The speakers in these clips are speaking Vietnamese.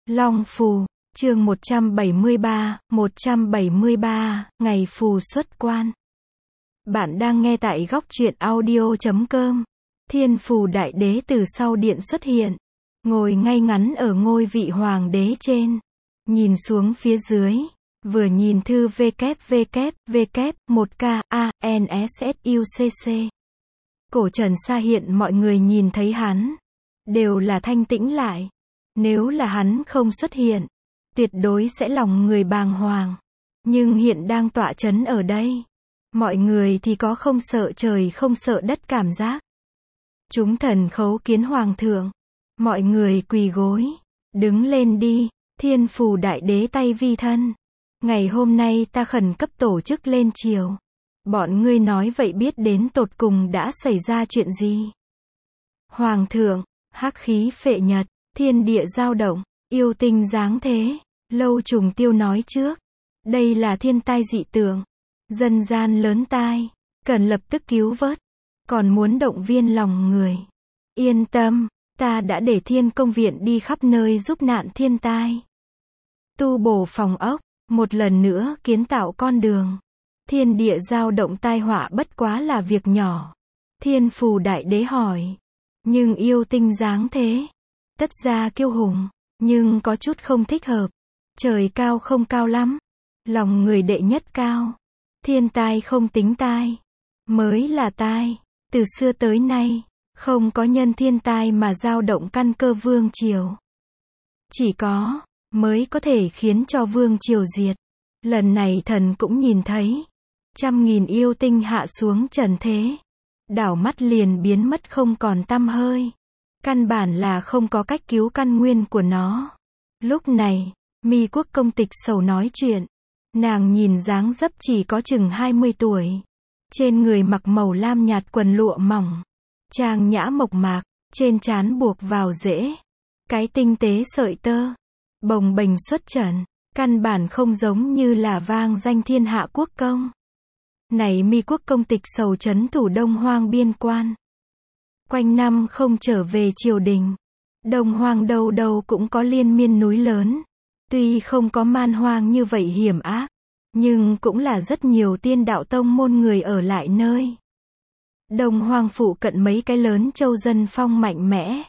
Long Phù, chương 173, ngày Phù xuất quan. Bạn đang nghe tại góc truyện audio.com. Thiên Phù Đại Đế từ sau điện xuất hiện, ngồi ngay ngắn ở ngôi vị hoàng đế trên, nhìn xuống phía dưới, vừa nhìn thư www.1KANSSUCC. Cổ trần xa hiện mọi người nhìn thấy hắn, đều là thanh tĩnh lại. Nếu là hắn không xuất hiện, tuyệt đối sẽ lòng người bàng hoàng. Nhưng hiện đang tọa chấn ở đây, mọi người thì có không sợ trời không sợ đất cảm giác. Chúng thần khấu kiến hoàng thượng, mọi người quỳ gối, đứng lên đi. Thiên Phù Đại Đế tay vi thân, ngày hôm nay ta khẩn cấp tổ chức lên triều. Bọn ngươi nói vậy biết đến tột cùng đã xảy ra chuyện gì? Hoàng thượng, hắc khí phệ nhật, thiên địa dao động, yêu tinh giáng thế. Lâu Trùng Tiêu nói trước, đây là thiên tai dị tượng, dân gian lớn tai, cần lập tức cứu vớt, còn muốn động viên lòng người. Yên tâm, ta đã để Thiên Công Viện đi khắp nơi giúp nạn thiên tai, tu bổ phòng ốc, một lần nữa kiến tạo con đường. Thiên địa dao động tai họa bất quá là việc nhỏ. Thiên Phù Đại Đế hỏi, nhưng yêu tinh giáng thế, tất ra kiêu hùng, nhưng có chút không thích hợp. Trời cao không cao lắm, lòng người đệ nhất cao. Thiên tai không tính tai, mới là tai. Từ xưa tới nay, không có nhân thiên tai mà dao động căn cơ vương triều. Chỉ có, mới có thể khiến cho vương triều diệt. Lần này thần cũng nhìn thấy, 100.000 yêu tinh hạ xuống trần thế, đảo mắt liền biến mất không còn tăm hơi. Căn bản là không có cách cứu căn nguyên của nó. Lúc này, Mi Quốc Công Tịch Sầu nói chuyện. Nàng nhìn dáng dấp chỉ có chừng 20 tuổi. Trên người mặc màu lam nhạt quần lụa mỏng, trang nhã mộc mạc, trên trán buộc vào rễ cái tinh tế sợi tơ, bồng bềnh xuất trần, căn bản không giống như là vang danh thiên hạ quốc công. Này Mi Quốc Công Tịch Sầu trấn thủ Đông Hoang biên quan, quanh năm không trở về triều đình. Đông Hoang đâu đâu cũng có liên miên núi lớn, tuy không có man hoang như vậy hiểm ác, nhưng cũng là rất nhiều tiên đạo tông môn người ở lại nơi. Đông Hoang phụ cận mấy cái lớn châu dân phong mạnh mẽ,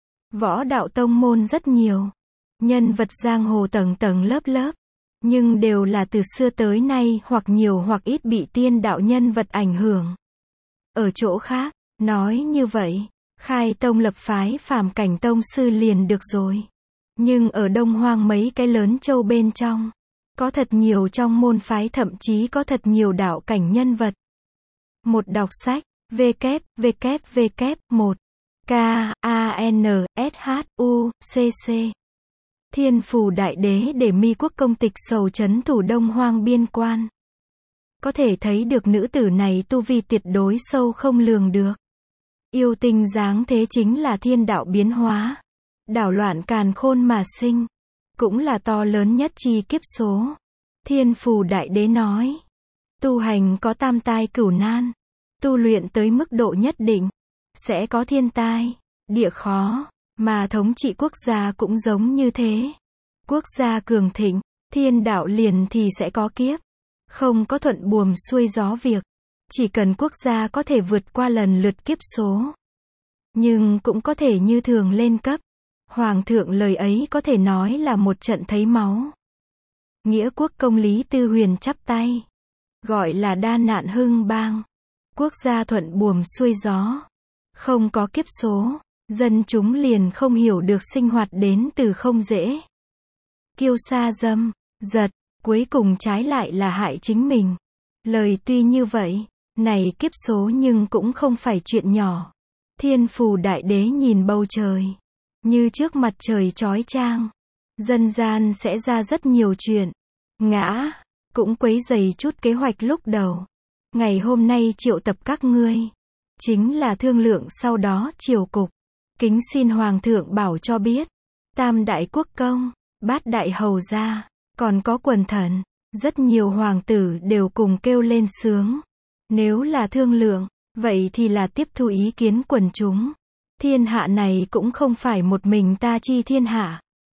võ đạo tông môn rất nhiều, nhân vật giang hồ tầng tầng lớp lớp, nhưng đều là từ xưa tới nay hoặc nhiều hoặc ít bị tiên đạo nhân vật ảnh hưởng. Ở chỗ khác, nói như vậy, khai tông lập phái phàm cảnh tông sư liền được rồi. Nhưng ở Đông Hoang mấy cái lớn châu bên trong, có thật nhiều trong môn phái, thậm chí có thật nhiều đạo cảnh nhân vật. Một đọc sách, www.KANSHUCC. Thiên Phù Đại Đế để Mi Quốc Công Tịch Sầu trấn thủ Đông Hoang biên quan. Có thể thấy được nữ tử này tu vi tuyệt đối sâu không lường được. Yêu tinh giáng thế chính là thiên đạo biến hóa, đảo loạn càn khôn mà sinh, cũng là to lớn nhất chi kiếp số. Thiên Phù Đại Đế nói, tu hành có tam tai cửu nan, tu luyện tới mức độ nhất định, sẽ có thiên tai, địa khó, mà thống trị quốc gia cũng giống như thế. Quốc gia cường thịnh, thiên đạo liền thì sẽ có kiếp, không có thuận buồm xuôi gió việc, chỉ cần quốc gia có thể vượt qua lần lượt kiếp số, nhưng cũng có thể như thường lên cấp. Hoàng thượng lời ấy có thể nói là một trận thấy máu. Nghĩa quốc công Lý Tư Huyền chắp tay, gọi là đa nạn hưng bang. Quốc gia thuận buồm xuôi gió, không có kiếp số, dân chúng liền không hiểu được sinh hoạt đến từ không dễ. Kiêu sa dâm, giật, cuối cùng trái lại là hại chính mình. Lời tuy như vậy, này kiếp số nhưng cũng không phải chuyện nhỏ. Thiên Phù Đại Đế nhìn bầu trời, như trước mặt trời chói chang, dân gian sẽ ra rất nhiều chuyện, ngã, cũng quấy rầy chút kế hoạch lúc đầu. Ngày hôm nay triệu tập các ngươi, chính là thương lượng sau đó triều cục. Kính xin Hoàng thượng bảo cho biết, tam đại quốc công, bát đại hầu gia, còn có quần thần, rất nhiều hoàng tử đều cùng kêu lên sướng. Nếu là thương lượng, vậy thì là tiếp thu ý kiến quần chúng. Thiên hạ này cũng không phải một mình ta chi thiên hạ.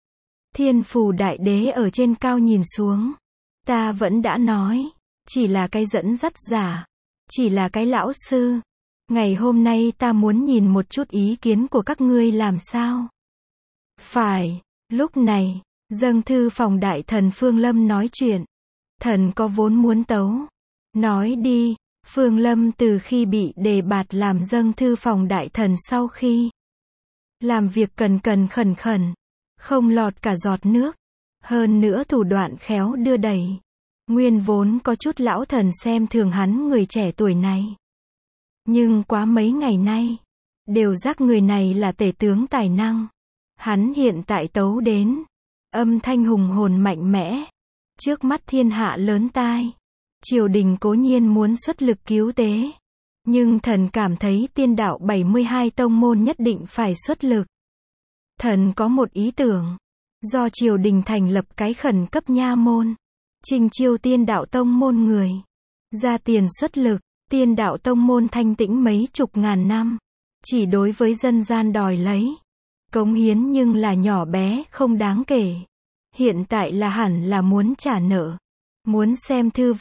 Thiên Phù Đại Đế ở trên cao nhìn xuống. Ta vẫn đã nói, chỉ là cái dẫn dắt giả, chỉ là cái lão sư. Ngày hôm nay ta muốn nhìn một chút ý kiến của các ngươi làm sao. Phải, lúc này, dâng thư phòng đại thần Phương Lâm nói chuyện. Thần có vốn muốn tấu. Nói đi. Phương Lâm từ khi bị đề bạt làm dâng thư phòng đại thần sau khi làm việc cần cần khẩn khẩn, không lọt cả giọt nước, hơn nữa thủ đoạn khéo đưa đẩy. Nguyên vốn có chút lão thần xem thường hắn người trẻ tuổi này. Nhưng quá mấy ngày nay, đều giác người này là tể tướng tài năng. Hắn hiện tại tấu đến, âm thanh hùng hồn mạnh mẽ, trước mắt thiên hạ lớn tai. Triều đình cố nhiên muốn xuất lực cứu tế, nhưng thần cảm thấy tiên đạo 72 tông môn nhất định phải xuất lực. Thần có một ý tưởng, do triều đình thành lập cái khẩn cấp nha môn, trình chiêu tiên đạo tông môn người, ra tiền xuất lực. Tiên đạo tông môn thanh tĩnh mấy chục ngàn năm, chỉ đối với dân gian đòi lấy cống hiến nhưng là nhỏ bé không đáng kể. Hiện tại là hẳn là muốn trả nợ. Muốn xem thư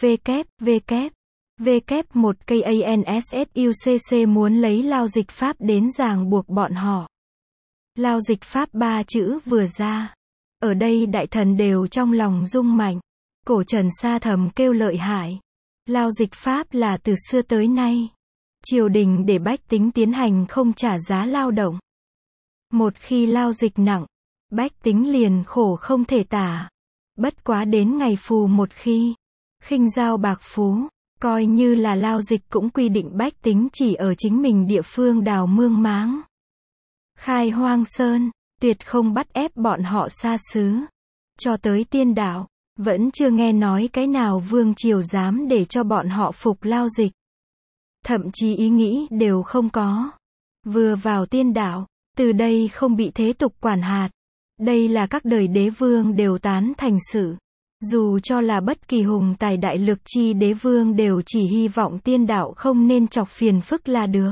www.1KANSSUCC muốn lấy lao dịch pháp đến ràng buộc bọn họ. Lao dịch pháp ba chữ vừa ra, ở đây đại thần đều trong lòng rung mạnh. Cổ Trần Sa thầm kêu lợi hại. Lao dịch pháp là từ xưa tới nay, triều đình để bách tính tiến hành không trả giá lao động. Một khi lao dịch nặng, bách tính liền khổ không thể tả. Bất quá đến ngày phù một khi, khinh giao bạc phú, coi như là lao dịch cũng quy định bách tính chỉ ở chính mình địa phương đào mương máng, khai hoang sơn, tuyệt không bắt ép bọn họ xa xứ. Cho tới tiên đạo, vẫn chưa nghe nói cái nào vương triều dám để cho bọn họ phục lao dịch. Thậm chí ý nghĩ đều không có. Vừa vào tiên đạo, từ đây không bị thế tục quản hạt. Đây là các đời đế vương đều tán thành sự. Dù cho là bất kỳ hùng tài đại lực chi đế vương đều chỉ hy vọng tiên đạo không nên chọc phiền phức là được.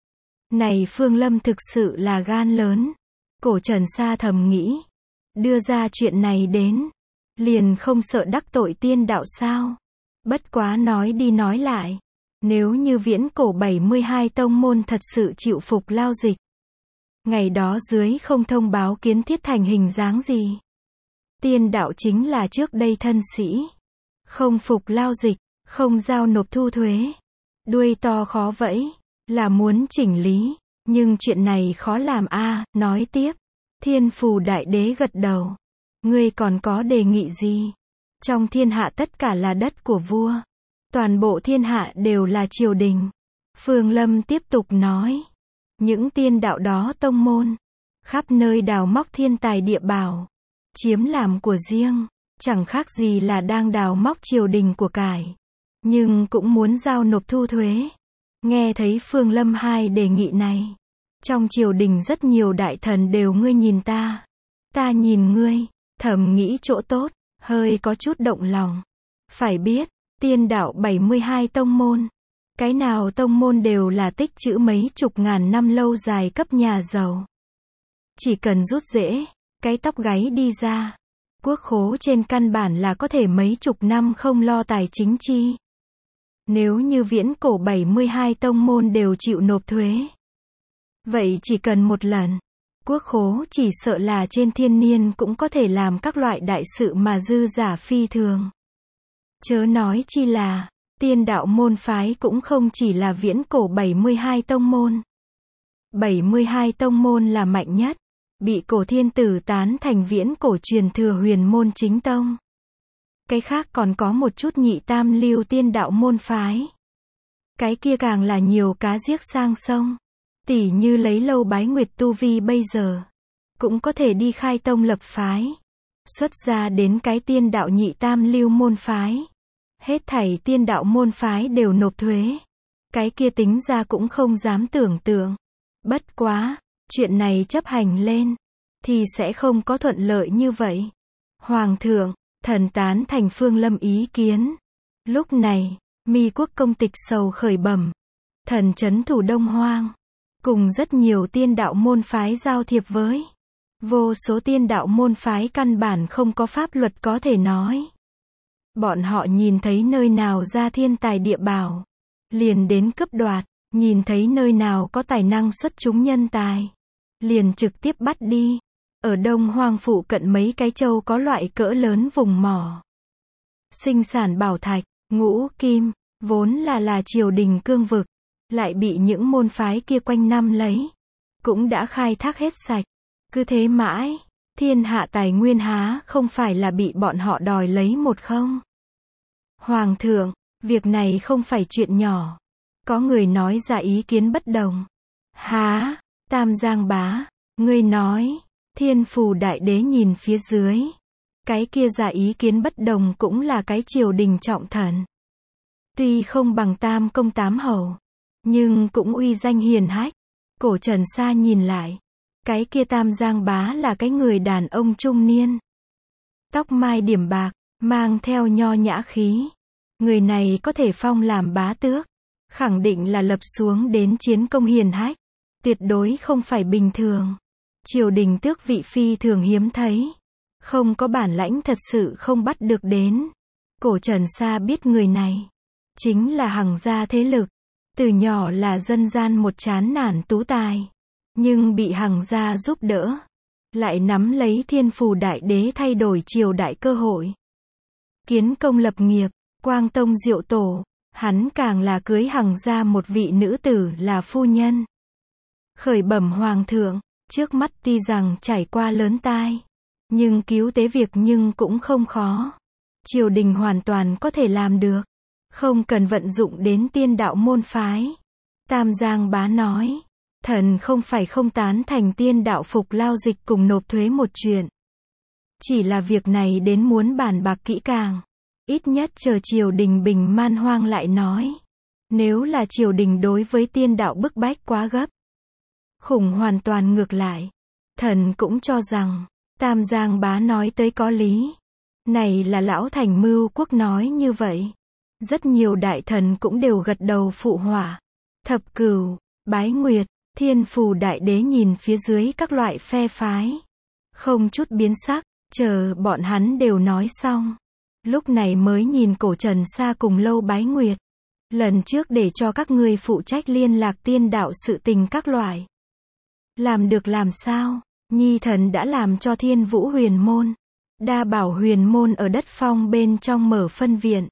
Này Phương Lâm thực sự là gan lớn. Cổ Trần Sa thầm nghĩ. Đưa ra chuyện này đến. Liền không sợ đắc tội tiên đạo sao? Bất quá nói đi nói lại. Nếu như viễn cổ 72 tông môn thật sự chịu phục lao dịch. Ngày đó dưới không thông báo kiến thiết thành hình dáng gì. Tiên đạo chính là trước đây thân sĩ. Không phục lao dịch, không giao nộp thu thuế. Đuôi to khó vẫy, là muốn chỉnh lý. Nhưng chuyện này khó làm a. Nói tiếp. Thiên Phù Đại Đế gật đầu. Ngươi còn có đề nghị gì? Trong thiên hạ tất cả là đất của vua. Toàn bộ thiên hạ đều là triều đình. Phương Lâm tiếp tục nói. Những tiên đạo đó tông môn, khắp nơi đào móc thiên tài địa bảo, chiếm làm của riêng, chẳng khác gì là đang đào móc triều đình của cải. Nhưng cũng muốn giao nộp thu thuế. Nghe thấy Phương Lâm hai đề nghị này. Trong triều đình rất nhiều đại thần đều ngươi nhìn ta nhìn ngươi, thầm nghĩ chỗ tốt, hơi có chút động lòng. Phải biết, tiên đạo 72 tông môn. Cái nào tông môn đều là tích trữ mấy chục ngàn năm lâu dài cấp nhà giàu. Chỉ cần rút rễ, cái tóc gáy đi ra. Quốc khố trên căn bản là có thể mấy chục năm không lo tài chính chi. Nếu như viễn cổ 72 tông môn đều chịu nộp thuế. Vậy chỉ cần một lần. Quốc khố chỉ sợ là trên thiên niên cũng có thể làm các loại đại sự mà dư giả phi thường. Chớ nói chi là, tiên đạo môn phái cũng không chỉ là viễn cổ 72 tông môn. 72 tông môn là mạnh nhất, bị cổ thiên tử tán thành viễn cổ truyền thừa huyền môn chính tông. Cái khác còn có một chút nhị tam lưu tiên đạo môn phái. Cái kia càng là nhiều cá giết sang sông. Tỉ như lấy Lâu Bái Nguyệt tu vi bây giờ, cũng có thể đi khai tông lập phái. Xuất ra đến cái tiên đạo nhị tam lưu môn phái. Hết thảy tiên đạo môn phái đều nộp thuế. Cái kia tính ra cũng không dám tưởng tượng. Bất quá, chuyện này chấp hành lên, thì sẽ không có thuận lợi như vậy. Hoàng thượng, thần tán thành Phương Lâm ý kiến. Lúc này, Mi Quốc công tịch sầu khởi bẩm. Thần trấn thủ Đông Hoang, cùng rất nhiều tiên đạo môn phái giao thiệp với Vô số tiên đạo môn phái căn bản không có pháp luật có thể nói. Bọn họ nhìn thấy nơi nào ra thiên tài địa bảo, liền đến cướp đoạt, nhìn thấy nơi nào có tài năng xuất chúng nhân tài, liền trực tiếp bắt đi. Ở Đông Hoang phụ cận mấy cái châu có loại cỡ lớn vùng mỏ. Sinh sản bảo thạch, ngũ kim, vốn là triều đình cương vực, lại bị những môn phái kia quanh năm lấy. Cũng đã khai thác hết sạch. Cứ thế mãi, thiên hạ tài nguyên há không phải là bị bọn họ đòi lấy một không? Hoàng thượng, việc này không phải chuyện nhỏ. Có người nói ra ý kiến bất đồng. Há, Tam Giang bá, ngươi nói, Thiên Phù Đại Đế nhìn phía dưới. Cái kia ra ý kiến bất đồng cũng là cái triều đình trọng thần. Tuy không bằng Tam Công Tám Hầu, nhưng cũng uy danh hiền hách. Cổ Trần Sa nhìn lại. Cái kia Tam Giang bá là cái người đàn ông trung niên. Tóc mai điểm bạc, mang theo nho nhã khí. Người này có thể phong làm bá tước. Khẳng định là lập xuống đến chiến công hiền hách. Tuyệt đối không phải bình thường. Triều đình tước vị phi thường hiếm thấy. Không có bản lãnh thật sự không bắt được đến. Cổ Trần Sa biết người này. Chính là Hằng gia thế lực. Từ nhỏ là dân gian một chán nản tú tài. Nhưng bị Hằng gia giúp đỡ. Lại nắm lấy Thiên Phù Đại Đế thay đổi triều đại cơ hội. Kiến công lập nghiệp, quang tông diệu tổ. Hắn càng là cưới Hằng gia một vị nữ tử là phu nhân. Khởi bẩm hoàng thượng, trước mắt tuy rằng trải qua lớn tai. Nhưng cứu tế việc nhưng cũng không khó. Triều đình hoàn toàn có thể làm được. Không cần vận dụng đến tiên đạo môn phái. Tam Giang bá nói. Thần không phải không tán thành tiên đạo phục lao dịch cùng nộp thuế một chuyện. Chỉ là việc này đến muốn bàn bạc kỹ càng. Ít nhất chờ triều đình bình man hoang lại nói. Nếu là triều đình đối với tiên đạo bức bách quá gấp. Khủng hoàn toàn ngược lại. Thần cũng cho rằng, Tam Giang bá nói tới có lý. Này là lão thành mưu quốc nói như vậy. Rất nhiều đại thần cũng đều gật đầu phụ họa. Thập Cửu, Bái Nguyệt, Thiên Phù Đại Đế nhìn phía dưới các loại phe phái. Không chút biến sắc, chờ bọn hắn đều nói xong. Lúc này mới nhìn Cổ Trần Sa cùng Lâu Bái Nguyệt. Lần trước để cho các ngươi phụ trách liên lạc tiên đạo sự tình các loại. Làm được làm sao? Nhi thần đã làm cho Thiên Vũ Huyền Môn. Đa Bảo Huyền Môn ở đất phong bên trong mở phân viện.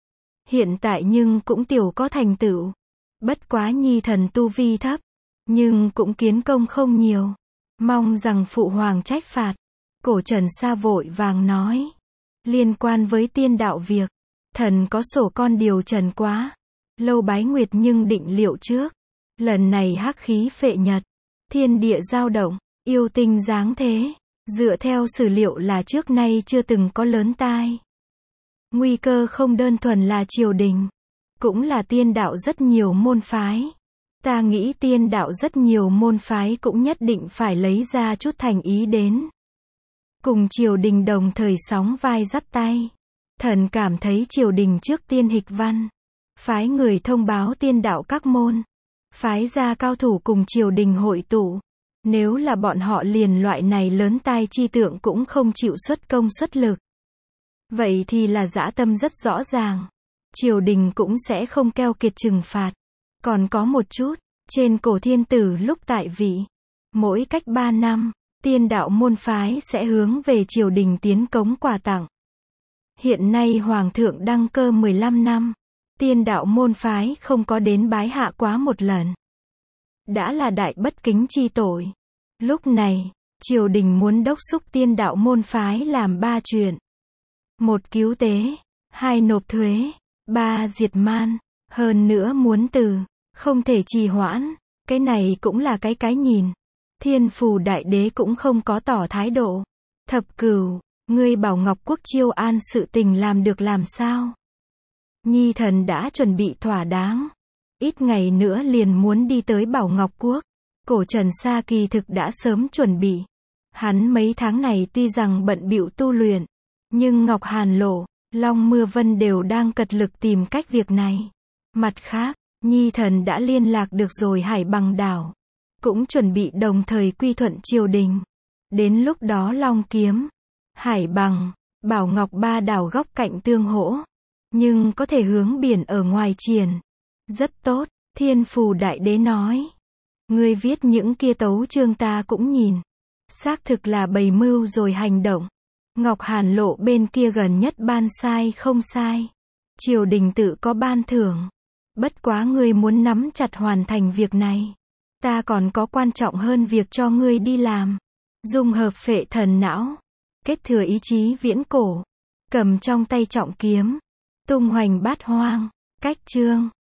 Hiện tại nhưng cũng tiểu có thành tựu. Bất quá nhi thần tu vi thấp. Nhưng cũng kiến công không nhiều. Mong rằng phụ hoàng trách phạt. Cổ Trần Sa vội vàng nói. Liên quan với tiên đạo việc. Thần có sổ con điều trần quá. Lâu Bái Nguyệt nhưng định liệu trước. Lần này hắc khí phệ nhật. Thiên địa dao động. Yêu tinh giáng thế. Dựa theo sử liệu là trước nay chưa từng có lớn tai. Nguy cơ không đơn thuần là triều đình. Cũng là tiên đạo rất nhiều môn phái. Ta nghĩ tiên đạo rất nhiều môn phái cũng nhất định phải lấy ra chút thành ý đến. Cùng triều đình đồng thời sóng vai dắt tay. Thần cảm thấy triều đình trước tiên hịch văn. Phái người thông báo tiên đạo các môn. Phái ra cao thủ cùng triều đình hội tụ. Nếu là bọn họ liền loại này lớn tai chi tượng cũng không chịu xuất công xuất lực. Vậy thì là dã tâm rất rõ ràng. Triều đình cũng sẽ không keo kiệt trừng phạt. Còn có một chút, trên cổ thiên tử lúc tại vị. Mỗi cách 3 năm, tiên đạo môn phái sẽ hướng về triều đình tiến cống quà tặng. Hiện nay hoàng thượng đăng cơ 15 năm. Tiên đạo môn phái không có đến bái hạ quá một lần. Đã là đại bất kính chi tội. Lúc này, triều đình muốn đốc thúc tiên đạo môn phái làm 3 chuyện. 1. Cứu tế. 2. Nộp thuế. 3. Diệt man. Hơn nữa muốn từ. Không thể trì hoãn. Cái này cũng là cái nhìn. Thiên Phù Đại Đế cũng không có tỏ thái độ. Thập Cửu, ngươi bảo Ngọc Quốc chiêu an sự tình làm được làm sao? Nhi thần đã chuẩn bị thỏa đáng. Ít ngày nữa liền muốn đi tới Bảo Ngọc Quốc. Cổ Trần Sa kỳ thực đã sớm chuẩn bị. Hắn mấy tháng này tuy rằng bận bịu tu luyện. Nhưng Ngọc Hàn Lộ, Long Mưa Vân đều đang cật lực tìm cách việc này. Mặt khác, Nhi thần đã liên lạc được rồi Hải Bằng đảo. Cũng chuẩn bị đồng thời quy thuận triều đình. Đến lúc đó Long Kiếm, Hải Bằng, Bảo Ngọc ba đảo góc cạnh tương hỗ, nhưng có thể hướng biển ở ngoài triển. Rất tốt, Thiên Phù Đại Đế nói. Ngươi viết những kia tấu chương ta cũng nhìn. Xác thực là bày mưu rồi hành động. Ngọc Hàn Lộ bên kia gần nhất ban sai không sai. Triều đình tự có ban thưởng. Bất quá ngươi muốn nắm chặt hoàn thành việc này. Ta còn có quan trọng hơn việc cho ngươi đi làm. Dung hợp phệ thần não. Kết thừa ý chí viễn cổ. Cầm trong tay trọng kiếm. Tung hoành bát hoang. Cách chương.